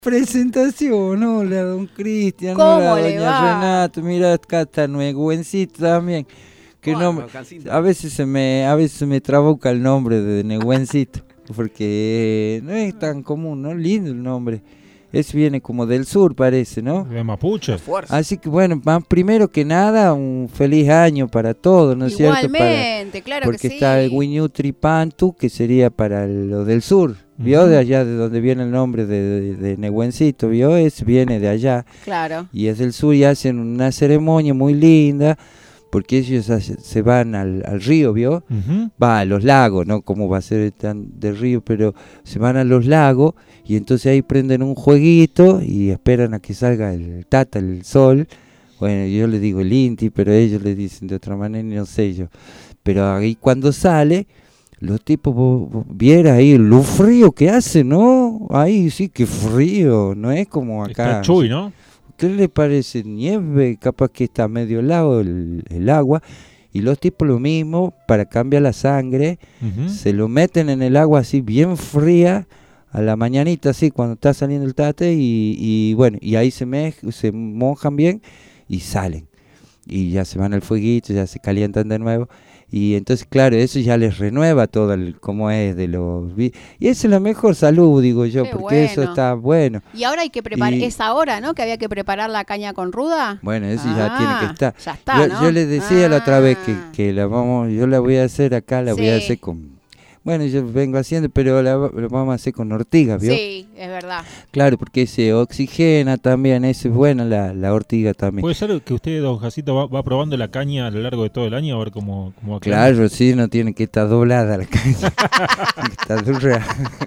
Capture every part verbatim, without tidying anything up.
Presentación, hola, don Cristian, ¿Cómo hola, le doña va? Renata, mira acá está Negüencito también. Que Bueno, nombre, Cancito. a veces se me, a veces se me trabuca el nombre de Negüencito, porque no es tan común, ¿no? Lindo el nombre. Ese viene como del sur, parece, ¿no? De Mapuche. Fuerza. Así que bueno, más primero que nada, un feliz año para todos, ¿no es cierto? Para, Igualmente, claro porque que sí. está el Wiñutri Pantu, que sería para lo del sur, ¿vio? Ujú. De allá de donde viene el nombre de, de, de Negüencito, ¿vio? Es, viene de allá Claro. y es del sur y hacen una ceremonia muy linda, porque ellos hace- se van al, al río, ¿vio? Ujú. Va a los lagos, ¿no? Como va a ser tan de río, pero se van a los lagos y entonces ahí prenden un jueguito y esperan a que salga el tata, el sol. Bueno, yo le digo el Inti, pero ellos le dicen de otra manera y no sé yo. Pero ahí cuando sale, los tipos, vos, vos viera ahí lo frío que hace, ¿no? Ahí sí que frío, no es como acá. Está Chuy, ¿no? ¿Qué le parece? Nieve, capaz que está medio helado el, el agua. Y los tipos lo mismo, para cambiar la sangre, Ujú. se lo meten en el agua así bien fría, a la mañanita así, cuando está saliendo el tate, y, y bueno, y ahí se, mej- se mojan bien y salen. Y ya se van al fueguito, ya se calientan de nuevo. Y entonces, claro, eso ya les renueva todo el cómo es de los... vi- Y esa es la mejor salud, digo yo, Qué porque eso bueno. está bueno. Y ahora hay que preparar, Y- es ahora, ¿no? Que había que preparar la caña con ruda. Bueno, eso ya tiene que Ah, estar. Ya está, yo, ¿no? yo les decía la otra vez que, Ah. que la vamos, yo la voy a hacer acá, la voy a Sí. hacer con... Bueno, yo vengo haciendo, pero la, la vamos a hacer con ortiga, ¿vio? Sí, es verdad. Claro, porque se oxigena también, esa es buena la, la ortiga también. ¿Puede ser que usted, don Jacito, va, va probando la caña a lo largo de todo el año a ver cómo, cómo va quedando? Claro, sí, no tiene que estar doblada la caña. Está dura.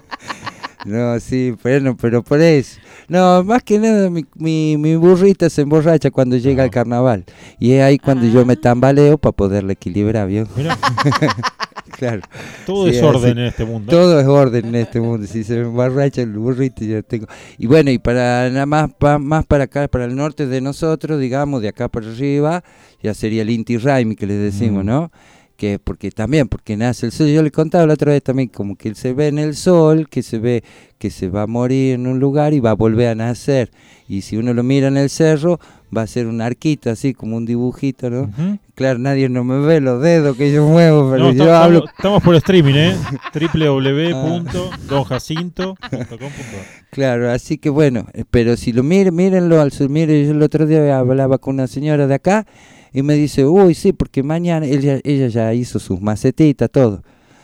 No, sí, bueno, pero por eso. No, más que nada, mi, mi, mi burrita se emborracha cuando llega Ah. el carnaval. Y es ahí cuando yo me Ah. tambaleo para poderla equilibrar, ¿vio? Mirá, Claro. todo Sí, es orden así. en este mundo. Todo es orden en este mundo. Si se me emborracha el burrito, ya tengo. Y bueno, y para nada más, pa- más para acá, para el norte de nosotros, digamos, de acá para arriba, ya sería el Inti Raimi que le decimos, Mm. ¿no? Que porque también, porque nace el sol. Yo le contaba la otra vez también, como que él se ve en el sol, que se ve que se va a morir en un lugar y va a volver a nacer. Y si uno lo mira en el cerro, va a ser una arquita, así como un dibujito, ¿no? Ujú. Claro, nadie no me ve los dedos que yo muevo, pero No, yo estamos, hablo. estamos- estamos por streaming, ¿eh? w w w punto don jacinto punto com punto a r. Claro, así que bueno, eh, pero si lo miren, mírenlo al sur. Mire, yo el otro día hablaba con una señora de acá y me dice, uy, sí, porque mañana ella, ella ya hizo sus macetitas, todo.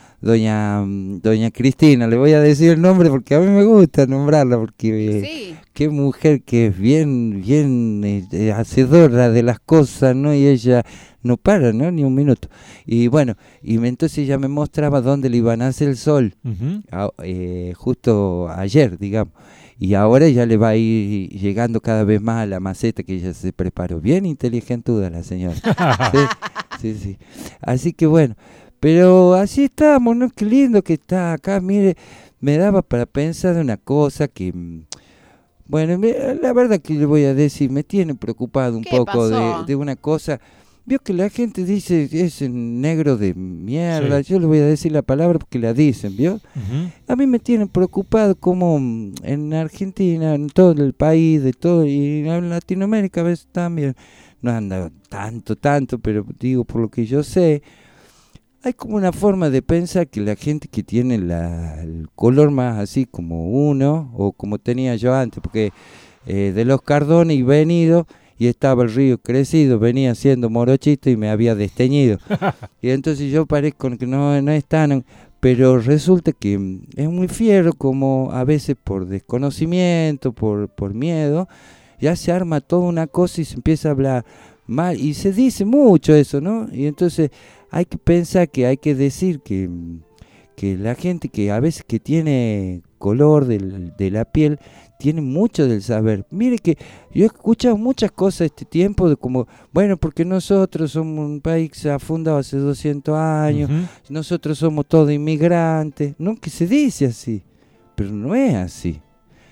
Doña mm, Doña Cristina, le voy a decir el nombre porque a mí me gusta nombrarla, porque eh, Sí. qué mujer que es bien, bien eh, eh, hacedora de las cosas, ¿no? Y ella no para, ¿no? Ni un minuto. Y bueno, y me- entonces ella me mostraba dónde le iban a hacer el sol. Ujú. a- eh, justo ayer, digamos. Y ahora ya le va a ir llegando cada vez más a la maceta que ella se preparó. Bien inteligentuda la señora. Sí, sí, sí. Así que bueno, pero así estamos, ¿no? Qué lindo que está acá. Mire, me daba para pensar de una cosa que... mm, Bueno, me- la verdad que le voy a decir, me tiene preocupado un ¿Qué poco de, pasó? de una cosa. Vio que la gente dice, es negro de mierda. Sí. Yo le voy a decir la palabra porque la dicen, ¿vio? Ujú. A mí me tiene preocupado como mm, en Argentina, en todo el país, de todo, y en Latinoamérica a veces también, no anda tanto, tanto, pero digo por lo que yo sé, hay como una forma de pensar que la gente que tiene la, el color más así como uno, o como tenía yo antes, porque eh, de los Cardones y venido, y estaba el río crecido, venía siendo morochito y me había desteñido. Y entonces yo parezco que no, no es tan... Pero resulta que mm, es muy fiero, como a veces por desconocimiento, por, por miedo, ya se arma toda una cosa y se empieza a hablar mal. Y se dice mucho eso, ¿no? Y entonces hay que pensar que hay que decir que, mm, que la gente que a veces que tiene color del- de la piel, tiene mucho del saber. Mire que yo he escuchado muchas cosas este tiempo de como, bueno, porque nosotros somos un país que se ha fundado hace doscientos años, Ujú. nosotros somos todos inmigrantes, no que se dice así, pero no es así.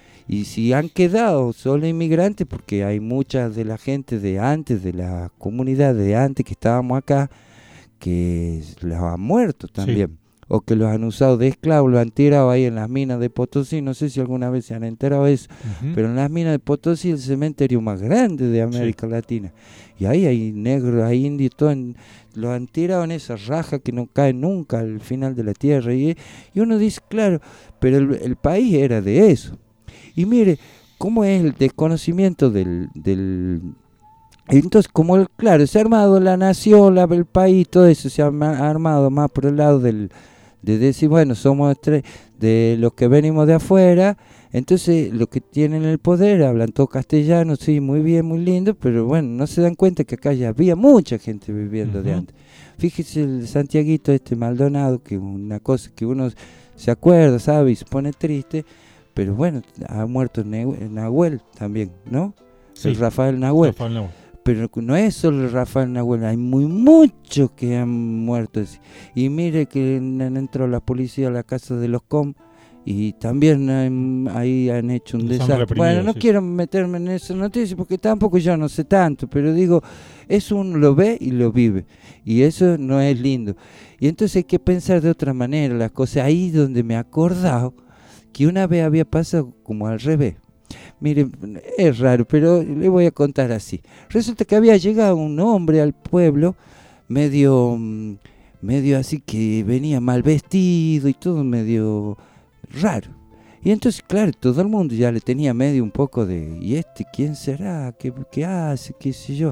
Y si han quedado solo inmigrantes, porque hay mucha de la gente de antes, de la comunidad de antes que estábamos acá, que los han muerto también. o que los han usado de esclavos, los han tirado ahí en las minas de Potosí, no sé si alguna vez se han enterado de eso, Ujú. pero en las minas de Potosí el cementerio más grande de América Sí. Latina, y ahí hay negros, hay indios, todo en- los han tirado en esa raja que no cae nunca al final de la tierra, y, y uno dice, claro, pero el, el país era de eso, y mire, cómo es el desconocimiento del... del entonces, como el, claro, se ha armado la nación, la, el país, todo eso se ha ma- armado más por el lado del, de decir, bueno, somos tres, de los que venimos de afuera, entonces los que tienen el poder hablan todo castellano, sí, muy bien, muy lindo, pero bueno, no se dan cuenta que acá ya había mucha gente viviendo de Ujú. antes. Fíjese el Santiaguito este Maldonado, que una cosa que uno se acuerda, sabe, y se pone triste, pero bueno, ha muerto Ne- Nahuel también, ¿no? Sí. El Rafael Nahuel. Rafael Nahuel. Pero no es solo el Rafael Nahuel, hay muy muchos que han muerto así. Y mire que en- entró la policía a la casa de los Com y también han- ahí han hecho un Los han desastre. reprimido, Bueno, no sí. quiero meterme en esa noticia porque tampoco yo no sé tanto, pero digo, eso uno lo ve y lo vive. Y eso no es lindo. Y entonces hay que pensar de otra manera las cosas. Ahí donde me he acordado que una vez había pasado como al revés. Mire, es raro, pero le voy a contar así. Resulta que había llegado un hombre al pueblo, medio, mm, medio así que venía mal vestido y todo medio raro. Y entonces, claro, todo el mundo ya le tenía medio un poco de, ¿y este quién será? ¿Qué, qué hace? ¿Qué sé yo?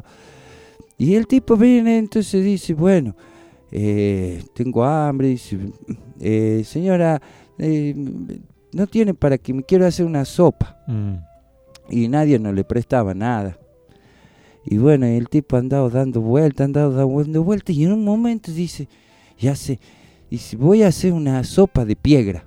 Y el tipo viene, entonces dice, bueno, eh, tengo hambre, dice, eh, señora, eh, no tiene para que me quiero hacer una sopa. Mm. Y nadie no le prestaba nada. Y bueno, el tipo andaba dando vueltas, andaba dando vueltas, y en un momento dice, ya sé, dice, voy a hacer una sopa de piedra.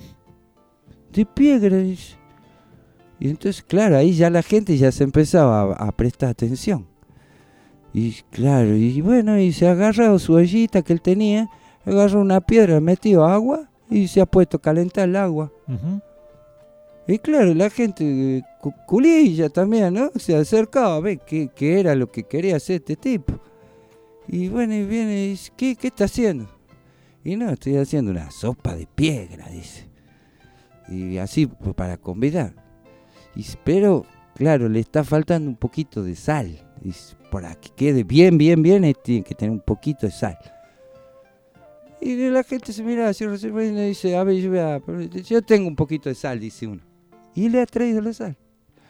De piedra, dice. Y entonces, claro, ahí ya la gente ya se empezaba a, a prestar atención. Y claro, y bueno, y se agarró su ollita que él tenía, agarró una piedra, metió agua y se ha puesto a calentar el agua. Ujú. Y claro, la gente eh, cu- culilla también, ¿no? Se acercaba a ver qué, qué era lo que quería hacer este tipo. Y bueno, y viene y dice, ¿qué, qué está haciendo? Y no, estoy haciendo una sopa de piedra, dice. Y así, pues, para convidar. Y, dice, pero, claro, le está faltando un poquito de sal. Dice, para que quede bien, bien, bien, eh, tiene que tener un poquito de sal. Y la gente se mira así, y le dice, a ver, yo, voy a- yo tengo un poquito de sal, dice uno. Y le ha traído la sal.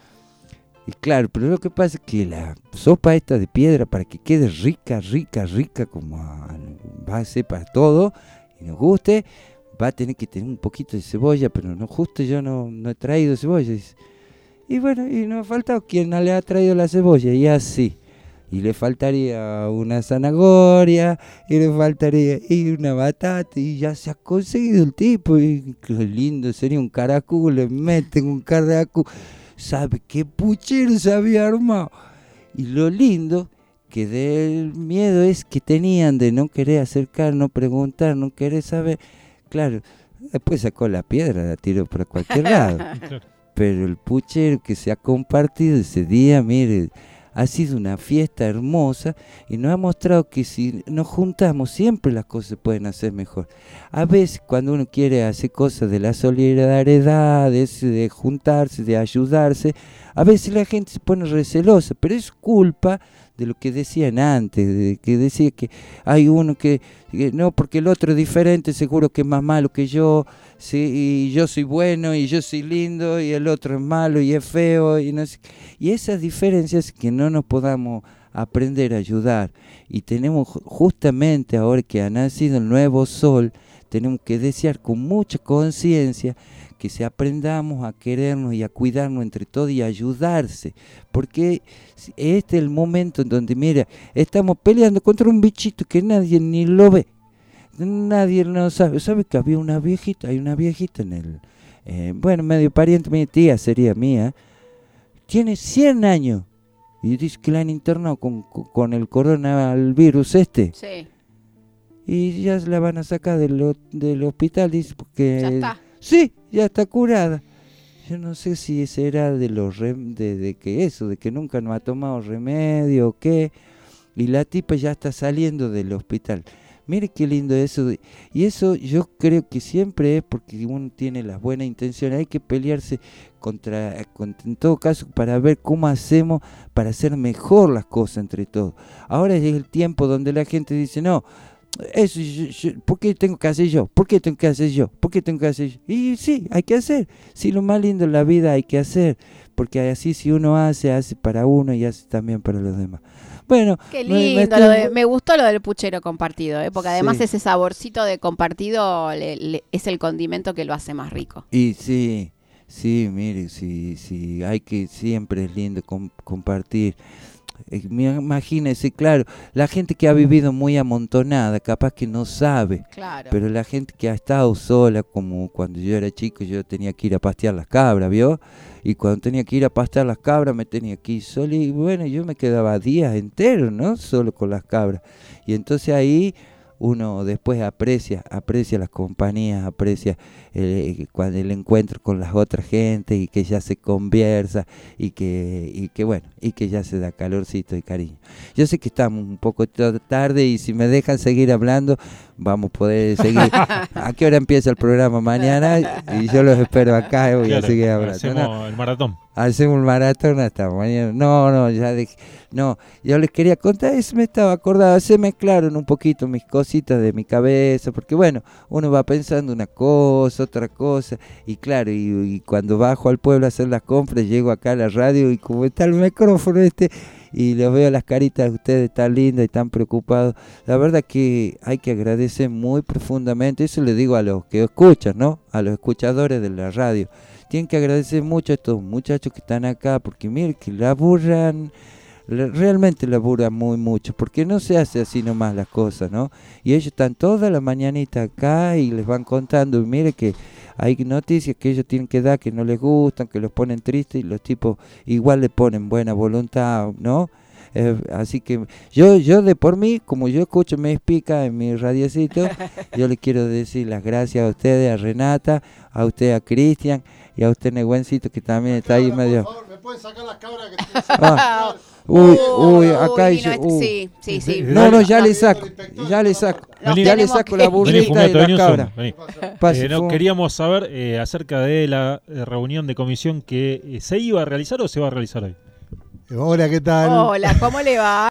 Y claro, pero lo que pasa es que la sopa esta de piedra, para que quede rica, rica, rica, como a- va a ser para todo, y nos guste, va a tener que tener un poquito de cebolla, pero no, justo yo no, no he traído cebolla. Dice. Y bueno, y no ha faltado quien no le ha traído la cebolla, y así. Y le faltaría una zanahoria, y le faltaría y una batata, y ya se ha conseguido el tipo. Y qué lindo sería un caracú, le meten un caracú. ¿Sabe qué puchero se había armado? Y lo lindo que del miedo es que tenían de no querer acercar, no preguntar, no querer saber. Claro, después sacó la piedra, la tiró para cualquier lado. Claro. Pero el puchero que se ha compartido ese día, mire, ha sido una fiesta hermosa y nos ha mostrado que si nos juntamos siempre las cosas se pueden hacer mejor. A veces cuando uno quiere hacer cosas de la solidaridad, de, ese, de juntarse, de ayudarse, a veces la gente se pone recelosa, pero es culpa de lo que decían antes, de que decía que hay uno que, que no, porque el otro es diferente, seguro que es más malo que yo, sí, y yo soy bueno y yo soy lindo y el otro es malo y es feo y no sé. Y esas diferencias que no nos podamos aprender a ayudar, y tenemos justamente ahora que ha nacido el nuevo sol, tenemos que desear con mucha conciencia que se aprendamos a querernos y a cuidarnos entre todos y a ayudarse, porque este es el momento en donde, mira, estamos peleando contra un bichito que nadie ni lo ve, nadie no sabe. ¿Sabe que había una viejita? Hay una viejita en el, eh, bueno, medio pariente, mi tía sería mía, tiene cien años, y dice que la han internado con, con el coronavirus este. Sí, Y ya la van a sacar del, del hospital, dice, porque... ya está. Sí, ya está curada. Yo no sé si será de los rem de, de que eso, de que nunca no ha tomado remedio o qué. Y la tipa ya está saliendo del hospital. Mire qué lindo eso. Y eso yo creo que siempre es porque uno tiene las buenas intenciones. Hay que pelearse contra, contra, en todo caso, para ver cómo hacemos para hacer mejor las cosas entre todos. Ahora es el tiempo donde la gente dice, no, eso, yo, yo, ¿por qué tengo que hacer yo? ¿Por qué tengo que hacer yo? ¿Por qué tengo que hacer yo? Y sí, hay que hacer. Sí, lo más lindo en la vida hay que hacer. Porque así si uno hace, hace para uno y hace también para los demás. Bueno, qué me, me, lindo, estoy... lo de, me gustó lo del puchero compartido, ¿eh? Porque además Sí. ese saborcito de compartido le, le, es el condimento que lo hace más rico. Y sí, sí, mire, sí, sí, hay que, siempre es lindo com- compartir. Eh, Imagínese, claro, la gente que ha vivido muy amontonada, capaz que no sabe, Claro. pero la gente que ha estado sola, como cuando yo era chico, yo tenía que ir a pastear las cabras, ¿vio? Y cuando tenía que ir a pastear las cabras me tenía que ir solo y bueno, yo me quedaba días enteros, ¿no? Solo con las cabras. Y entonces ahí uno después aprecia, aprecia las compañías, aprecia el, cuando el encuentro con las otras gentes y que ya se conversa y que, y que bueno, y que ya se da calorcito y cariño. Yo sé que estamos un poco tarde y si me dejan seguir hablando, vamos a poder seguir. ¿A qué hora empieza el programa? Mañana y yo los espero acá y voy Claro, a seguir hablando. hacemos ¿No? el maratón. Hacemos un maratón hasta mañana. No, no, ya dejé. No, yo les quería contar, eso me estaba acordando, se mezclaron un poquito mis cositas de mi cabeza, porque bueno, uno va pensando una cosa, otra cosa, y claro, y, y cuando bajo al pueblo a hacer las compras, llego acá a la radio y como está el micrófono este, y les veo las caritas de ustedes tan lindas y tan preocupados, la verdad que hay que agradecer muy profundamente, eso le digo a los que escuchan, ¿no? A los escuchadores de la radio. Tienen que agradecer mucho a estos muchachos que están acá, porque miren que laburan, realmente laburan muy mucho, porque no se hace así nomás las cosas, ¿no? Y ellos están toda la mañanita acá y les van contando, y mire que hay noticias que ellos tienen que dar que no les gustan, que los ponen tristes, y los tipos igual le ponen buena voluntad, ¿no? Eh, así que yo yo de por mí, como yo escucho Me Explica en mi radiocito, yo le quiero decir las gracias a ustedes, a Renata, a usted, a Cristian y a usted, Negüencito, que también está ahí medio... Por favor, ¿me pueden sacar las cabras que Ah, uy, uy, acá Uy, dice... no, uh. sí, sí, sí. No, no, ya le saco, ya le saco, Nos ya le tenemos saco que- la Vení, burrita y Fumeto, la vení un cabra. segundo, vení. Pase, Eh, no, Fum. queríamos saber eh, acerca de la eh, reunión de comisión que eh, se iba a realizar o se va a realizar hoy. Hola, ¿qué tal? Hola, ¿cómo le va?